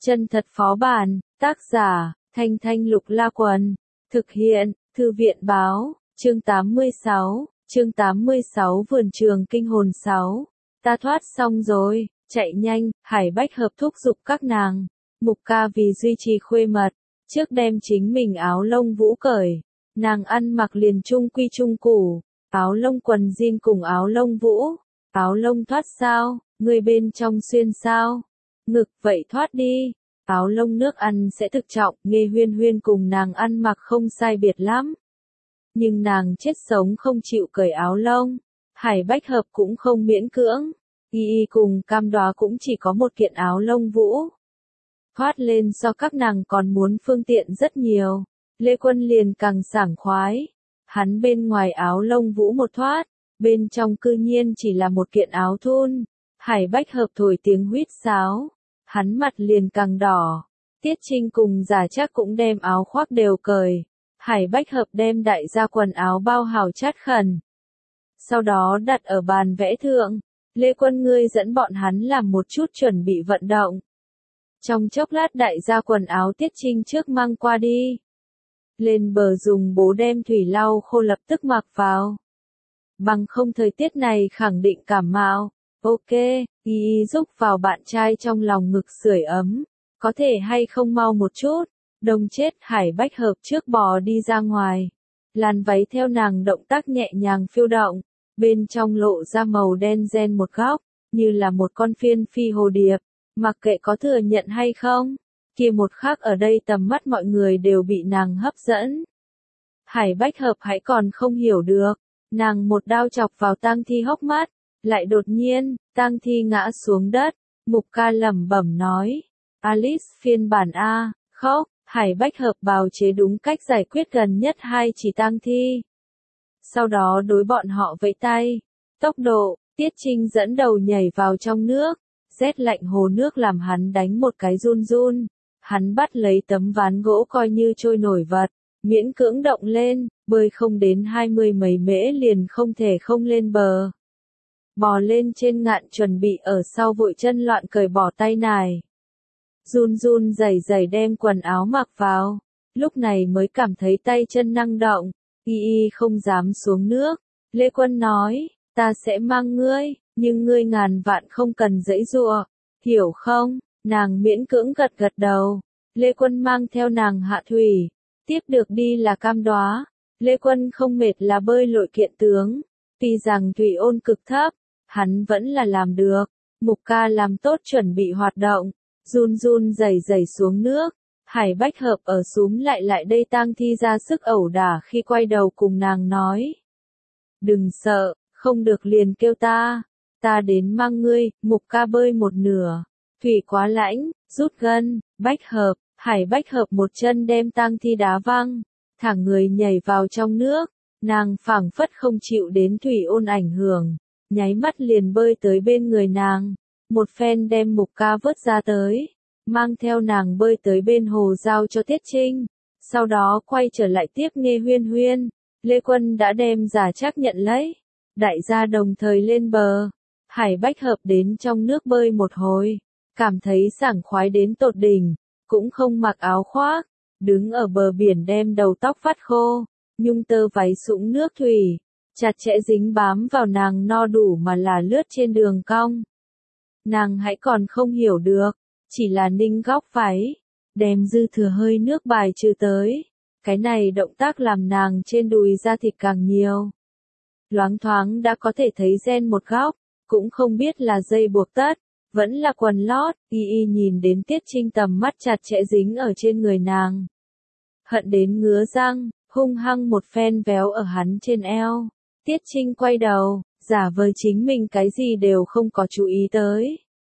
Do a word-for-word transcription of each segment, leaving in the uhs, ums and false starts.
Chân thật phó bản, tác giả, Thanh Thanh Lục La Quần, thực hiện, Thư viện báo, chương tám mươi sáu, chương tám mươi sáu Vườn trường kinh hồn sáu. Ta thoát xong rồi, chạy nhanh, Hải Bách Hợp thúc giục các nàng. Mục Ca vì duy trì khuê mật, trước đem chính mình áo lông vũ cởi, nàng ăn mặc liền trung quy trung củ, áo lông quần jean cùng áo lông vũ, áo lông thoát sao, người bên trong xuyên sao, ngực vậy thoát đi, áo lông nước ăn sẽ thực trọng, Nghe Huyên Huyên cùng nàng ăn mặc không sai biệt lắm. Nhưng nàng chết sống không chịu cởi áo lông, Hải Bách Hợp cũng không miễn cưỡng, Y Y cùng Cam Đoá cũng chỉ có một kiện áo lông vũ. Thoát lên so các nàng còn muốn phương tiện rất nhiều, Lê Quân liền càng sảng khoái. Hắn bên ngoài áo lông vũ một thoát, bên trong cư nhiên chỉ là một kiện áo thun. Hải Bách Hợp thổi tiếng huýt sáo, hắn mặt liền càng đỏ. Tiết Trinh cùng Giả Trác cũng đem áo khoác đều cởi. Hải Bách Hợp đem đại gia quần áo bao hào chát khẩn. Sau đó đặt ở bàn vẽ thượng, Lê Quân ngươi dẫn bọn hắn làm một chút chuẩn bị vận động. Trong chốc lát đại gia quần áo Tiết Trinh trước mang qua đi. Lên bờ dùng bố đem thủy lau khô lập tức mặc vào. Bằng không thời tiết này khẳng định cảm mạo. Ok, Y Y rúc vào bạn trai trong lòng ngực sưởi ấm. Có thể hay không mau một chút. Đông chết Hải Bách Hợp trước bò đi ra ngoài. Làn váy theo nàng động tác nhẹ nhàng phiêu động. Bên trong lộ ra màu đen ren một góc. Như là một con phiên phi hồ điệp. Mặc kệ có thừa nhận hay không. Kia một khắc ở đây tầm mắt mọi người đều bị nàng hấp dẫn. Hải Bách Hợp hãy còn không hiểu được. Nàng một đao chọc vào Tang Thi hốc mắt. Lại đột nhiên, Tang Thi ngã xuống đất. Mục Ca lẩm bẩm nói. Alice phiên bản A, khóc. Hải Bách Hợp bào chế đúng cách giải quyết gần nhất hai chỉ Tang Thi. Sau đó đối bọn họ vẫy tay. Tốc độ, Tiết Trinh dẫn đầu nhảy vào trong nước. Rét lạnh hồ nước làm hắn đánh một cái run run. Hắn bắt lấy tấm ván gỗ coi như trôi nổi vật. Miễn cưỡng động lên, bơi không đến hai mươi mấy mễ liền không thể không lên bờ. Bò lên trên ngạn chuẩn bị ở sau vội chân loạn cởi bỏ tay nải. Run run rẩy rẩy đem quần áo mặc vào. Lúc này mới cảm thấy tay chân năng động. Y Y không dám xuống nước. Lê Quân nói, ta sẽ mang ngươi, nhưng ngươi ngàn vạn không cần giãy giụa, hiểu không? Nàng miễn cưỡng gật gật đầu. Lê Quân mang theo nàng hạ thủy. Tiếp được đi là Cam Đoá. Lê Quân không mệt là bơi lội kiện tướng. Tuy rằng thủy ôn cực thấp, hắn vẫn là làm được. Mục Ca làm tốt chuẩn bị hoạt động. Run run rẩy rẩy xuống nước. Hải Bách Hợp ở súm lại lại đây Tang Thi ra sức ẩu đả khi quay đầu cùng nàng nói. Đừng sợ, không được liền kêu ta. Ta đến mang ngươi. Mục Ca bơi một nửa. Thủy quá lãnh, rút gân. Bách Hợp, Hải Bách Hợp một chân đem Tang Thi đá văng. Thẳng người nhảy vào trong nước. Nàng phảng phất không chịu đến thủy ôn ảnh hưởng. Nháy mắt liền bơi tới bên người nàng. Một phen đem Mục Ca vớt ra tới. Mang theo nàng bơi tới bên hồ giao cho Tiết Trinh. Sau đó quay trở lại tiếp Nghe Huyên Huyên. Lê Quân đã đem Giả Trác nhận lấy. Đại gia đồng thời lên bờ. Hải Bách Hợp đến trong nước bơi một hồi. Cảm thấy sảng khoái đến tột đỉnh. Cũng không mặc áo khoác. Đứng ở bờ biển đem đầu tóc vắt khô. Nhung tơ váy sũng nước thủy. Chặt chẽ dính bám vào nàng no đủ mà là lướt trên đường cong. Nàng hãy còn không hiểu được. Chỉ là ninh góc váy. Đem dư thừa hơi nước bài trừ tới. Cái này động tác làm nàng trên đùi da thịt càng nhiều. Loáng thoáng đã có thể thấy ren một góc. Cũng không biết là dây buộc tất. Vẫn là quần lót. Y Y nhìn đến Tiết Trinh tầm mắt chặt chẽ dính ở trên người nàng. Hận đến ngứa răng. Hung hăng một phen véo ở hắn trên eo. Tiết Trinh quay đầu. Giả vờ chính mình cái gì đều không có chú ý tới.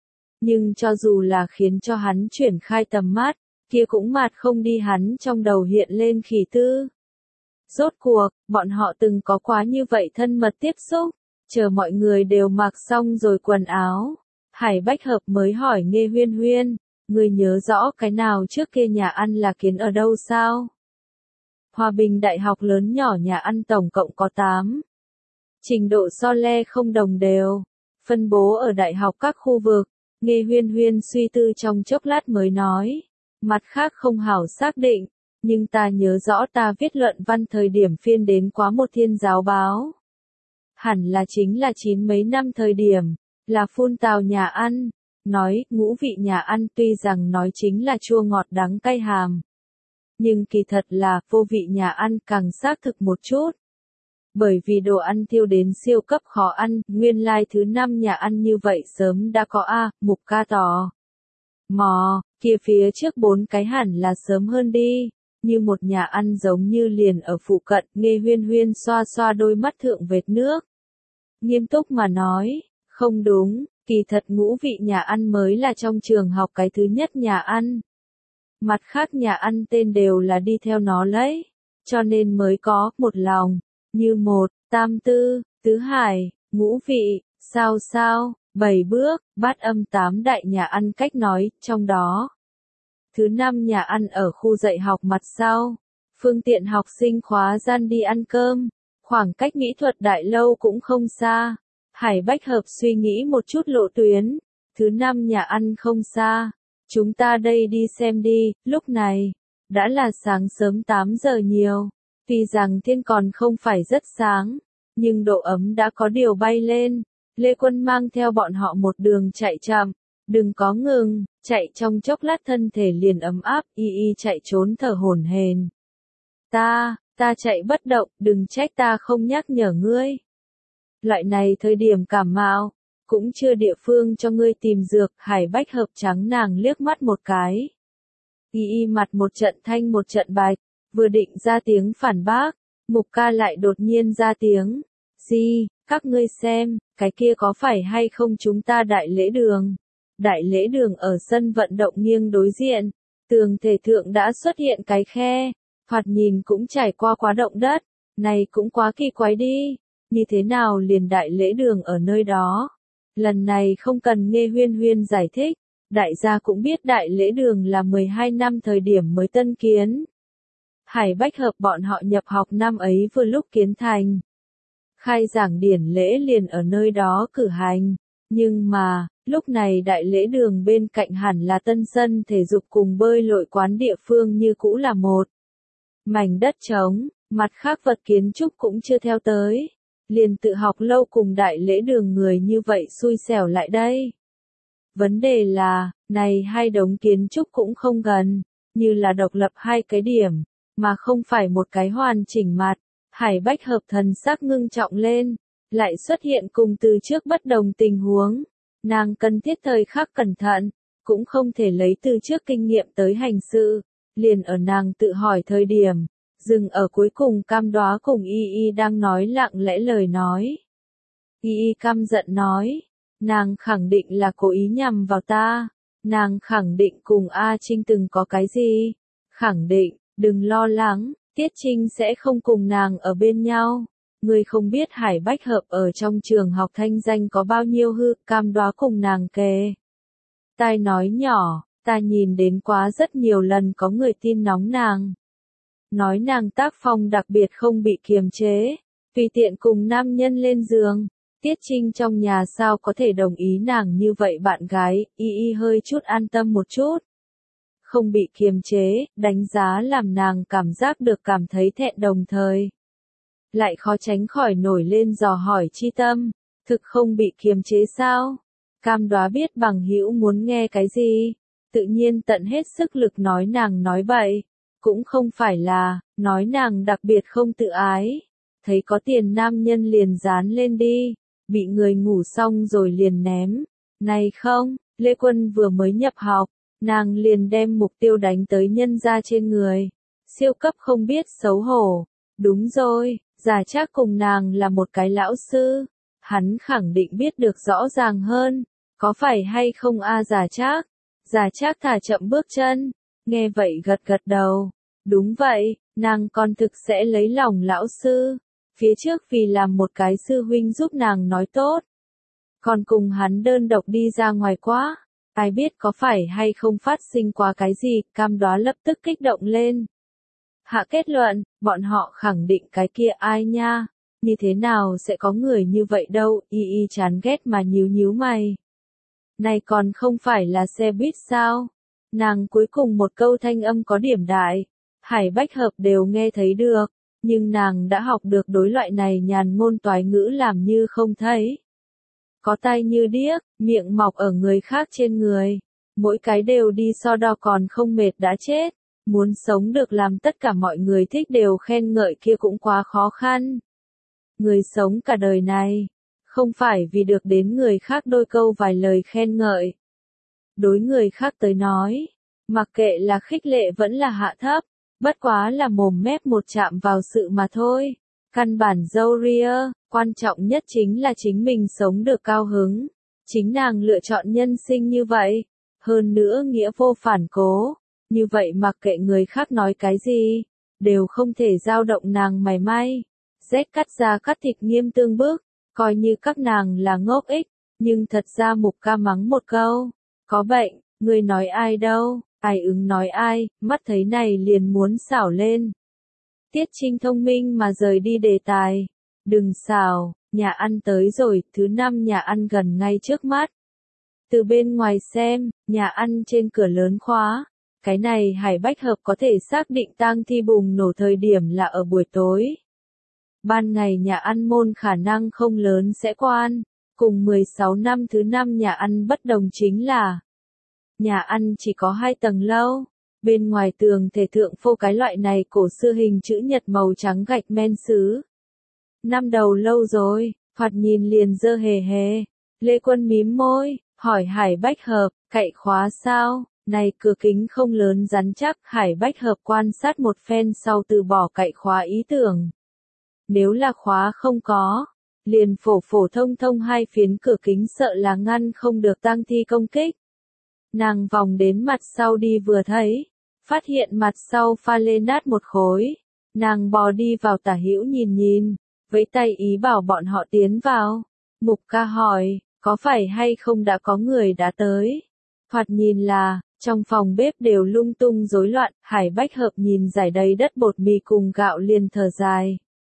Nhưng cho dù là khiến cho hắn chuyển khai tầm mắt, kia cũng mạt không đi hắn trong đầu hiện lên khỉ tư. Rốt cuộc, bọn họ từng có quá như vậy thân mật tiếp xúc, chờ mọi người đều mặc xong rồi quần áo. Hải Bách Hợp mới hỏi Nghe Huyên Huyên, người nhớ rõ cái nào trước kia nhà ăn là kiến ở đâu sao? Hòa Bình Đại học lớn nhỏ nhà ăn tổng cộng có tám. Trình độ so le không đồng đều, phân bố ở đại học các khu vực. Nghe Huyên Huyên suy tư trong chốc lát mới nói, mặt khác không hảo xác định, nhưng ta nhớ rõ ta viết luận văn thời điểm phiên đến quá một thiên giáo báo. Hẳn là chính là chín mấy năm thời điểm, là phun tào nhà ăn, nói ngũ vị nhà ăn tuy rằng nói chính là chua ngọt đắng cay hàm. Nhưng kỳ thật là vô vị nhà ăn càng xác thực một chút. Bởi vì đồ ăn thiêu đến siêu cấp khó ăn, nguyên lai like thứ năm nhà ăn như vậy sớm đã có A, mục ca tò. Mò, kia phía trước bốn cái hẳn là sớm hơn đi, như một nhà ăn giống như liền ở phụ cận, Nghe Huyên Huyên xoa xoa đôi mắt thượng vệt nước. Nghiêm túc mà nói, không đúng, kỳ thật ngũ vị nhà ăn mới là trong trường học cái thứ nhất nhà ăn. Mặt khác nhà ăn tên đều là đi theo nó lấy, cho nên mới có một lòng, như một, tam tư, tứ hải, ngũ vị, sao sao, bảy bước, bát âm tám đại nhà ăn cách nói, trong đó. Thứ năm nhà ăn ở khu dạy học mặt sau, phương tiện học sinh khóa gian đi ăn cơm, khoảng cách mỹ thuật đại lâu cũng không xa. Hải Bách Hợp suy nghĩ một chút lộ tuyến, thứ năm nhà ăn không xa, chúng ta đây đi xem đi, lúc này, đã là sáng sớm tám giờ nhiều, tuy rằng thiên còn không phải rất sáng, nhưng độ ấm đã có điều bay lên, Lê Quân mang theo bọn họ một đường chạy chậm, đừng có ngừng, chạy trong chốc lát thân thể liền ấm áp, y y chạy trốn thở hổn hển. Ta, ta chạy bất động, đừng trách ta không nhắc nhở ngươi. Loại này thời điểm cảm mạo, cũng chưa địa phương cho ngươi tìm dược, Hải Bách Hợp trắng nàng liếc mắt một cái. Y y mặt một trận thanh một trận bạch, vừa định ra tiếng phản bác, mục ca lại đột nhiên ra tiếng. Gì, các ngươi xem, cái kia có phải hay không chúng ta đại lễ đường? Đại lễ đường ở sân vận động nghiêng đối diện, tường thể thượng đã xuất hiện cái khe, thoạt nhìn cũng trải qua quá động đất, này cũng quá kỳ quái đi, như thế nào liền đại lễ đường ở nơi đó? Lần này không cần Nghe Huyên Huyên giải thích, đại gia cũng biết đại lễ đường là mười hai năm thời điểm mới tân kiến. Hải Bách Hợp bọn họ nhập học năm ấy vừa lúc kiến thành. Khai giảng điển lễ liền ở nơi đó cử hành, nhưng mà, lúc này đại lễ đường bên cạnh hẳn là tân sân thể dục cùng bơi lội quán địa phương như cũ là một. Mảnh đất trống, mặt khác vật kiến trúc cũng chưa theo tới, liền tự học lâu cùng đại lễ đường người như vậy xui xẻo lại đây. Vấn đề là, này hai đống kiến trúc cũng không gần, như là độc lập hai cái điểm, mà không phải một cái hoàn chỉnh mặt. Hải Bách Hợp thần sắc ngưng trọng lên, lại xuất hiện cùng từ trước bất đồng tình huống. Nàng cần thiết thời khắc cẩn thận, cũng không thể lấy từ trước kinh nghiệm tới hành sự, liền ở nàng tự hỏi thời điểm, dừng ở cuối cùng Cam Đoá cùng Y Y đang nói lặng lẽ lời nói. Y Y căm giận nói, nàng khẳng định là cố ý nhằm vào ta, nàng khẳng định cùng A Trinh từng có cái gì, khẳng định, đừng lo lắng. Tiết Trinh sẽ không cùng nàng ở bên nhau. Ngươi không biết Hải Bách Hợp ở trong trường học thanh danh có bao nhiêu hư, Cam Đoá cùng nàng kề. Tai nói nhỏ, ta nhìn đến quá rất nhiều lần có người tin nóng nàng. Nói nàng tác phong đặc biệt không bị kiềm chế, tùy tiện cùng nam nhân lên giường. Tiết Trinh trong nhà sao có thể đồng ý nàng như vậy bạn gái, Y Y hơi chút an tâm một chút. Không bị kiềm chế, đánh giá làm nàng cảm giác được cảm thấy thẹn đồng thời. Lại khó tránh khỏi nổi lên dò hỏi chi tâm, thực không bị kiềm chế sao? Cam Đoá biết bằng hữu muốn nghe cái gì, tự nhiên tận hết sức lực nói nàng nói bậy, cũng không phải là, nói nàng đặc biệt không tự ái. Thấy có tiền nam nhân liền dán lên đi, bị người ngủ xong rồi liền ném. Này không, Lê Quân vừa mới nhập học. Nàng liền đem mục tiêu đánh tới nhân ra trên người. Siêu cấp không biết xấu hổ. Đúng rồi, Giả Trác cùng nàng là một cái lão sư. Hắn khẳng định biết được rõ ràng hơn. Có phải hay không a Giả Trác? Giả Trác thả chậm bước chân. Nghe vậy gật gật đầu. Đúng vậy, nàng còn thực sẽ lấy lòng lão sư. Phía trước vì làm một cái sư huynh giúp nàng nói tốt. Còn cùng hắn đơn độc đi ra ngoài quá. Ai biết có phải hay không phát sinh qua cái gì, Cam Đoá lập tức kích động lên. Hạ kết luận, bọn họ khẳng định cái kia ai nha, như thế nào sẽ có người như vậy đâu, Y Y chán ghét mà nhíu nhíu mày. Này còn không phải là xe buýt sao? Nàng cuối cùng một câu thanh âm có điểm đại. Hải Bách Hợp đều nghe thấy được, nhưng nàng đã học được đối loại này nhàn ngôn toái ngữ làm như không thấy. Có tai như điếc, miệng mọc ở người khác trên người. Mỗi cái đều đi so đo còn không mệt đã chết. Muốn sống được làm tất cả mọi người thích đều khen ngợi kia cũng quá khó khăn. Người sống cả đời này, không phải vì được đến người khác đôi câu vài lời khen ngợi. Đối người khác tới nói, mặc kệ là khích lệ vẫn là hạ thấp, bất quá là mồm mép một chạm vào sự mà thôi. Căn bản dâu ria, quan trọng nhất chính là chính mình sống được cao hứng. Chính nàng lựa chọn nhân sinh như vậy, hơn nữa nghĩa vô phản cố. Như vậy mặc kệ người khác nói cái gì, đều không thể dao động nàng mảy may. Rét cắt da cắt thịt nghiêm tương bức, coi như các nàng là ngốc ích, nhưng thật ra Mục Ca mắng một câu. Có bệnh, người nói ai đâu, ai ứng nói ai, mắt thấy này liền muốn xảo lên. Tiết Trinh thông minh mà rời đi đề tài. Đừng xảo, nhà ăn tới rồi, thứ năm nhà ăn gần ngay trước mắt. Từ bên ngoài xem, nhà ăn trên cửa lớn khóa. Cái này Hải Bách Hợp có thể xác định tang thi bùng nổ thời điểm là ở buổi tối. Ban ngày nhà ăn môn khả năng không lớn sẽ quan. Cùng mười sáu năm thứ năm nhà ăn bất đồng chính là nhà ăn chỉ có hai tầng lâu. Bên ngoài tường thể thượng phô cái loại này cổ xưa hình chữ nhật màu trắng gạch men sứ. Năm đầu lâu rồi, thoạt nhìn liền dơ hề hề. Lê Quân mím môi, hỏi Hải Bách Hợp, cậy khóa sao? Này cửa kính không lớn rắn chắc, Hải Bách Hợp quan sát một phen sau từ bỏ cậy khóa ý tưởng. Nếu là khóa không có, liền phổ phổ thông thông hai phiến cửa kính sợ là ngăn không được tang thi công kích. Nàng vòng đến mặt sau đi vừa thấy, phát hiện mặt sau pha lê nát một khối. Nàng bò đi vào tả hữu nhìn nhìn, với tay ý bảo bọn họ tiến vào. Mục Ca hỏi, có phải hay không đã có người đã tới? Thoạt nhìn là, trong phòng bếp đều lung tung rối loạn, Hải Bách Hợp nhìn rải đầy đất bột mì cùng gạo liền thở dài.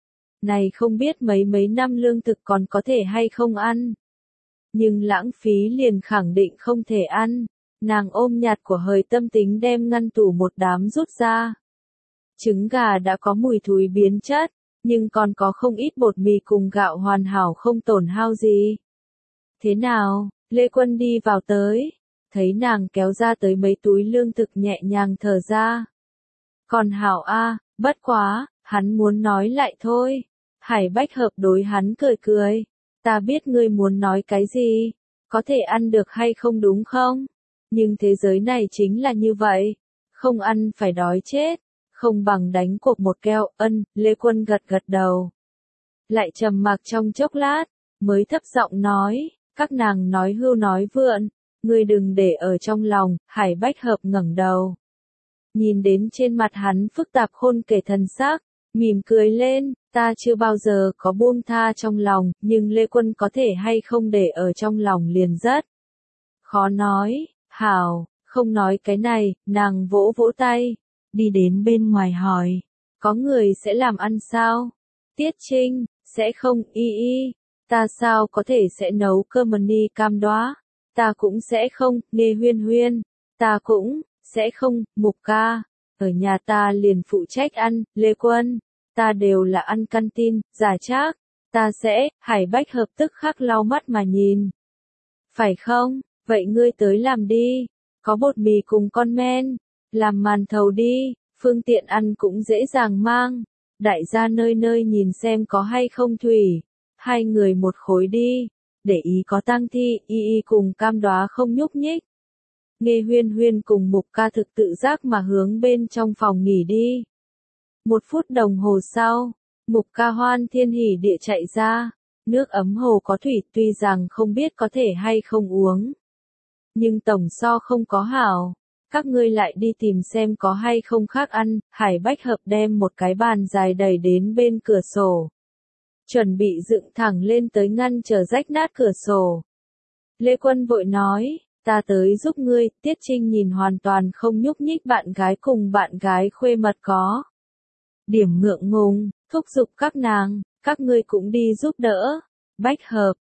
Này không biết mấy mấy năm lương thực còn có thể hay không ăn. Nhưng lãng phí liền khẳng định không thể ăn. Nàng ôm nhạt của hời tâm tính đem ngăn tủ một đám rút ra. Trứng gà đã có mùi thúi biến chất, nhưng còn có không ít bột mì cùng gạo hoàn hảo không tổn hao gì. Thế nào, Lê Quân đi vào tới, thấy nàng kéo ra tới mấy túi lương thực nhẹ nhàng thở ra. Còn hảo a, bất quá, hắn muốn nói lại thôi. Hải Bách Hợp đối hắn cười cười. Ta biết ngươi muốn nói cái gì, có thể ăn được hay không đúng không? Nhưng thế giới này chính là như vậy, không ăn phải đói chết, không bằng đánh cuộc một keo. Ân, Lê Quân gật gật đầu. Lại trầm mặc trong chốc lát, mới thấp giọng nói, các nàng nói hưu nói vượn, ngươi đừng để ở trong lòng. Hải Bách Hợp ngẩng đầu, nhìn đến trên mặt hắn phức tạp khôn kể thần sắc, mỉm cười lên, ta chưa bao giờ có buông tha trong lòng, nhưng Lê Quân có thể hay không để ở trong lòng liền rất khó nói. Hảo, không nói cái này, nàng vỗ vỗ tay, đi đến bên ngoài hỏi, có người sẽ làm ăn sao? Tiết Trinh, sẽ không. Y y, ta sao có thể sẽ nấu cơm ni cam đoá, ta cũng sẽ không. Nghe Huyên Huyên, ta cũng sẽ không. Mục Ca, ở nhà ta liền phụ trách ăn. Lê Quân, ta đều là ăn canteen, giả trác, ta sẽ. Hải Bách Hợp tức khắc lau mắt mà nhìn. Phải không? Vậy ngươi tới làm đi, có bột mì cùng con men, làm màn thầu đi, phương tiện ăn cũng dễ dàng mang. Đại gia nơi nơi nhìn xem có hay không thủy, hai người một khối đi, để ý có tang thi. Y y cùng cam đoá không nhúc nhích. Nghe Huyên Huyên cùng Mục Ca thực tự giác mà hướng bên trong phòng nghỉ đi. Một phút đồng hồ sau, Mục Ca hoan thiên hỉ địa chạy ra, nước ấm hồ có thủy tuy rằng không biết có thể hay không uống. Nhưng tổng so không có hảo, các ngươi lại đi tìm xem có hay không khác ăn. Hải Bách Hợp đem một cái bàn dài đẩy đến bên cửa sổ, chuẩn bị dựng thẳng lên tới ngăn trở rách nát cửa sổ. Lê Quân vội nói, ta tới giúp ngươi. Tiết Trinh nhìn hoàn toàn không nhúc nhích bạn gái cùng bạn gái khuê mật có điểm ngượng ngùng, thúc giục các nàng, các ngươi cũng đi giúp đỡ. Bách Hợp,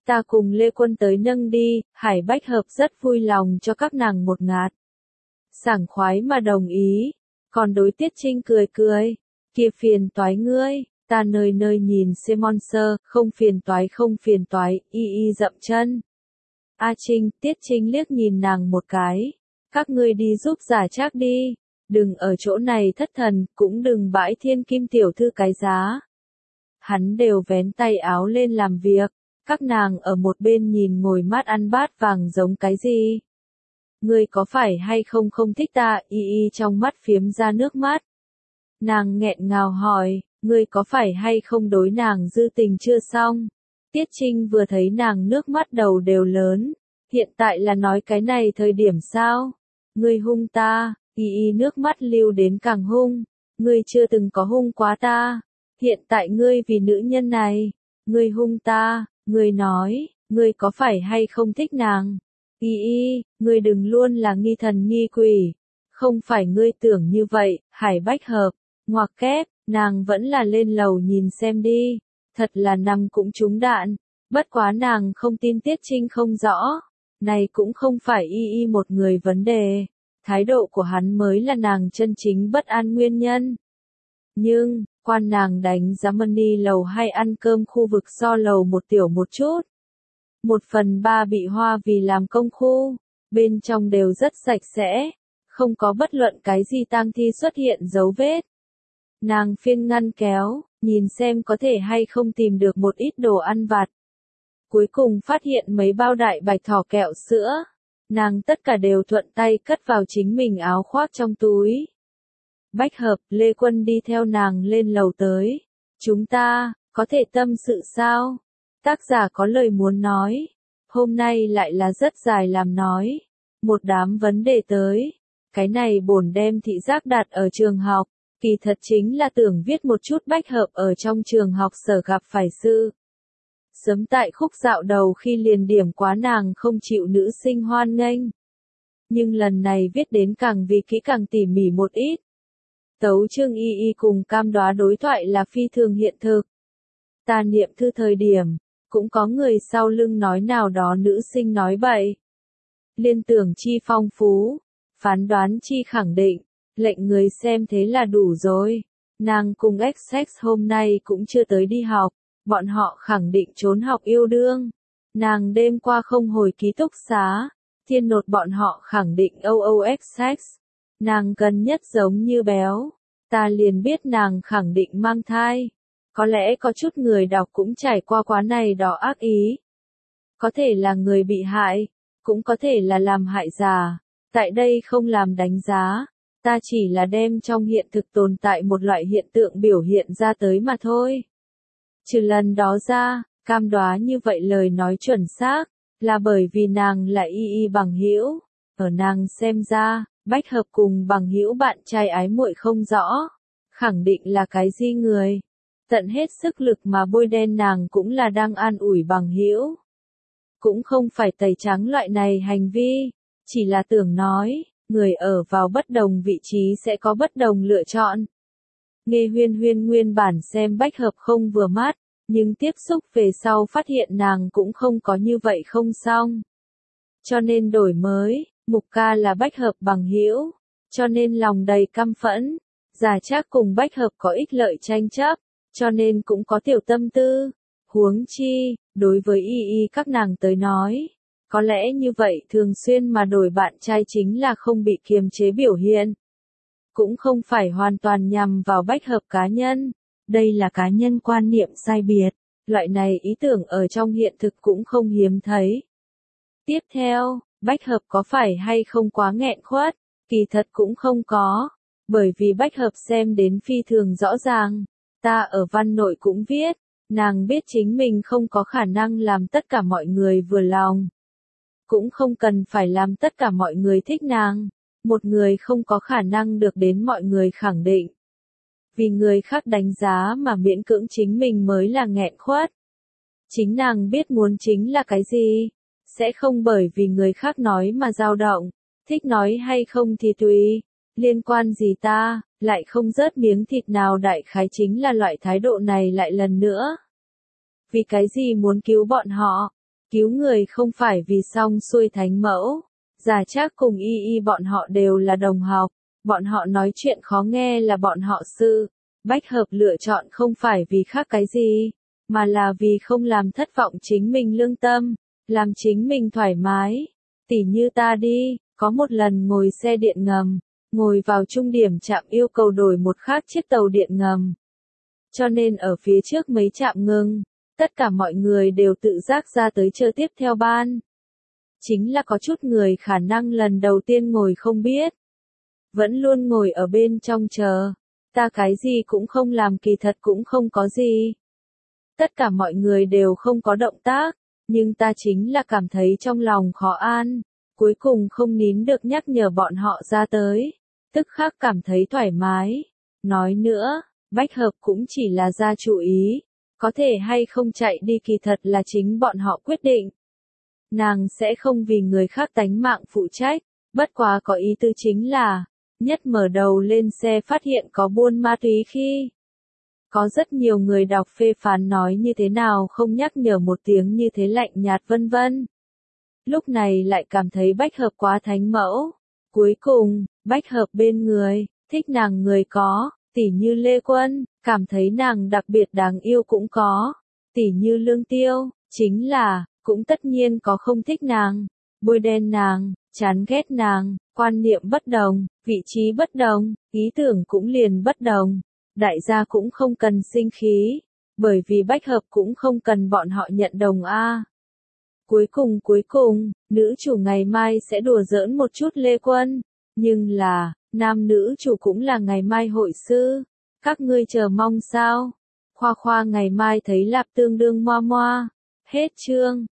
Ta cùng Lê Quân tới nâng đi, Hải Bách Hợp rất vui lòng cho các nàng một ngạt. Sảng khoái mà đồng ý, còn đối Tiết Trinh cười cười, kia phiền toái ngươi, ta nơi nơi nhìn Simon Sơ, không phiền toái không phiền toái, y y dậm chân. A Trinh, Tiết Trinh liếc nhìn nàng một cái, các ngươi đi giúp giả trác đi, đừng ở chỗ này thất thần, cũng đừng bãi thiên kim tiểu thư cái giá. Hắn đều vén tay áo lên làm việc, các nàng ở một bên nhìn ngồi mát ăn bát vàng giống cái gì. Ngươi có phải hay không không thích ta, y y trong mắt phiếm ra nước mắt. Nàng nghẹn ngào hỏi, ngươi có phải hay không đối nàng dư tình chưa xong. Tiết Trinh vừa thấy nàng nước mắt đầu đều lớn, hiện tại là nói cái này thời điểm sao? Ngươi hung ta, y y nước mắt lưu đến càng hung, ngươi chưa từng có hung quá ta, hiện tại ngươi vì nữ nhân này, ngươi hung ta, ngươi nói, ngươi có phải hay không thích nàng? Y y, ngươi đừng luôn là nghi thần nghi quỷ, không phải ngươi tưởng như vậy, Hải Bách Hợp, ngoặc kép, nàng vẫn là lên lầu nhìn xem đi, thật là nằm cũng trúng đạn, bất quá nàng không tin Tiết Trinh không rõ, này cũng không phải y y một người vấn đề, thái độ của hắn mới là nàng chân chính bất an nguyên nhân. Nhưng, quan nàng đánh giá money lầu hay ăn cơm khu vực so lầu một tiểu một chút. Một phần ba bị hoa vì làm công khu, bên trong đều rất sạch sẽ, không có bất luận cái gì tang thi xuất hiện dấu vết. Nàng phiên ngăn kéo, nhìn xem có thể hay không tìm được một ít đồ ăn vặt. Cuối cùng phát hiện mấy bao đại bạch thỏ kẹo sữa, nàng tất cả đều thuận tay cất vào chính mình áo khoác trong túi. Bách Hợp, Lê Quân đi theo nàng lên lầu tới. Chúng ta, có thể tâm sự sao? Tác giả có lời muốn nói. Hôm nay lại là rất dài làm nói. Một đám vấn đề tới. Cái này bổn đem thị giác đặt ở trường học. Kỳ thật chính là tưởng viết một chút Bách Hợp ở trong trường học sở gặp phải sự. Sớm tại khúc dạo đầu khi liền điểm quá nàng không chịu nữ sinh hoan nghênh. Nhưng lần này viết đến càng vì kỹ càng tỉ mỉ một ít. Tấu chương y y cùng Cam Đoá đối thoại là phi thường hiện thực. Ta niệm thư thời điểm, cũng có người sau lưng nói nào đó nữ sinh nói bậy. Liên tưởng chi phong phú, phán đoán chi khẳng định, lệnh người xem thế là đủ rồi. Nàng cùng ích ích hôm nay cũng chưa tới đi học, bọn họ khẳng định trốn học yêu đương. Nàng đêm qua không hồi ký túc xá, thiên nột bọn họ khẳng định o o ích ích. Nàng gần nhất giống như béo, ta liền biết nàng khẳng định mang thai. Có lẽ có chút người đọc cũng trải qua quá này đó ác ý. Có thể là người bị hại, cũng có thể là làm hại giả. Tại đây không làm đánh giá, ta chỉ là đem trong hiện thực tồn tại một loại hiện tượng biểu hiện ra tới mà thôi. Trừ lần đó ra, Cam Đoá như vậy lời nói chuẩn xác, là bởi vì nàng là y y bằng hữu. Ở nàng xem ra, Bách Hợp cùng bằng hữu bạn trai ái muội không rõ, khẳng định là cái gì người. Tận hết sức lực mà bôi đen nàng cũng là đang an ủi bằng hữu. Cũng không phải tẩy trắng loại này hành vi, chỉ là tưởng nói, người ở vào bất đồng vị trí sẽ có bất đồng lựa chọn. Nghe Huyên Huyên nguyên bản xem Bách Hợp không vừa mắt, nhưng tiếp xúc về sau phát hiện nàng cũng không có như vậy không xong. Cho nên đổi mới, Mục Ca là Bách Hợp bằng hữu, cho nên lòng đầy căm phẫn, Giả Trác cùng Bách Hợp có ích lợi tranh chấp, cho nên cũng có tiểu tâm tư. Huống chi, đối với y y các nàng tới nói, có lẽ như vậy thường xuyên mà đổi bạn trai chính là không bị kiềm chế biểu hiện. Cũng không phải hoàn toàn nhằm vào Bách Hợp cá nhân, đây là cá nhân quan niệm sai biệt, loại này ý tưởng ở trong hiện thực cũng không hiếm thấy. Tiếp theo, Bách Hợp có phải hay không quá nghẹn khuất, kỳ thật cũng không có, bởi vì Bách Hợp xem đến phi thường rõ ràng, ta ở văn nội cũng viết, nàng biết chính mình không có khả năng làm tất cả mọi người vừa lòng. Cũng không cần phải làm tất cả mọi người thích nàng, một người không có khả năng được đến mọi người khẳng định. Vì người khác đánh giá mà miễn cưỡng chính mình mới là nghẹn khuất. Chính nàng biết muốn chính là cái gì, sẽ không bởi vì người khác nói mà dao động, thích nói hay không thì tùy, liên quan gì ta, lại không rớt miếng thịt nào đại khái chính là loại thái độ này lại lần nữa. Vì cái gì muốn cứu bọn họ, Cứu người không phải vì xong xuôi thánh mẫu. Già Trác cùng Y Y bọn họ đều là đồng học. Bọn họ nói chuyện khó nghe là bọn họ sự. Bách hợp lựa chọn không phải vì khác cái gì, mà là vì không làm thất vọng chính mình lương tâm, làm chính mình thoải mái. Tỉ như ta đi, có một lần ngồi xe điện ngầm, ngồi vào trung điểm trạm yêu cầu đổi một khác chiếc tàu điện ngầm. Cho nên ở phía trước mấy trạm ngừng, tất cả mọi người đều tự giác ra tới chờ tiếp theo ban. Chính là có chút người khả năng lần đầu tiên ngồi không biết. Vẫn luôn ngồi ở bên trong chờ. Ta cái gì cũng không làm kỳ thật cũng không có gì. Tất cả mọi người đều không có động tác, nhưng ta chính là cảm thấy trong lòng khó an. Cuối cùng không nín được nhắc nhở bọn họ ra tới. Tức khắc cảm thấy thoải mái. Nói nữa, Bách Hợp cũng chỉ là ra chủ ý. Có thể hay không chạy đi kỳ thật là chính bọn họ quyết định. Nàng sẽ không vì người khác tánh mạng phụ trách. Bất quá có ý tư chính là, nhất mở đầu lên xe phát hiện có buôn ma túy khi. Có rất nhiều người đọc phê phán nói như thế nào không nhắc nhở một tiếng như thế lạnh nhạt vân vân. Lúc này lại cảm thấy Bách Hợp quá thánh mẫu. Cuối cùng, Bách Hợp bên người, thích nàng người có, tỉ như Lê Quân, cảm thấy nàng đặc biệt đáng yêu cũng có, tỉ như Lương Tiêu, chính là, cũng tất nhiên có không thích nàng, bôi đen nàng, chán ghét nàng, quan niệm bất đồng, vị trí bất đồng, ý tưởng cũng liền bất đồng. Đại gia cũng không cần sinh khí, bởi vì Bách Hợp cũng không cần bọn họ nhận đồng a. Cuối cùng cuối cùng, nữ chủ ngày mai sẽ đùa giỡn một chút Lê Quân, nhưng là, nam nữ chủ cũng là ngày mai hội sư, các ngươi chờ mong sao? Khoa khoa ngày mai thấy lạp tương đương moa moa, hết chương.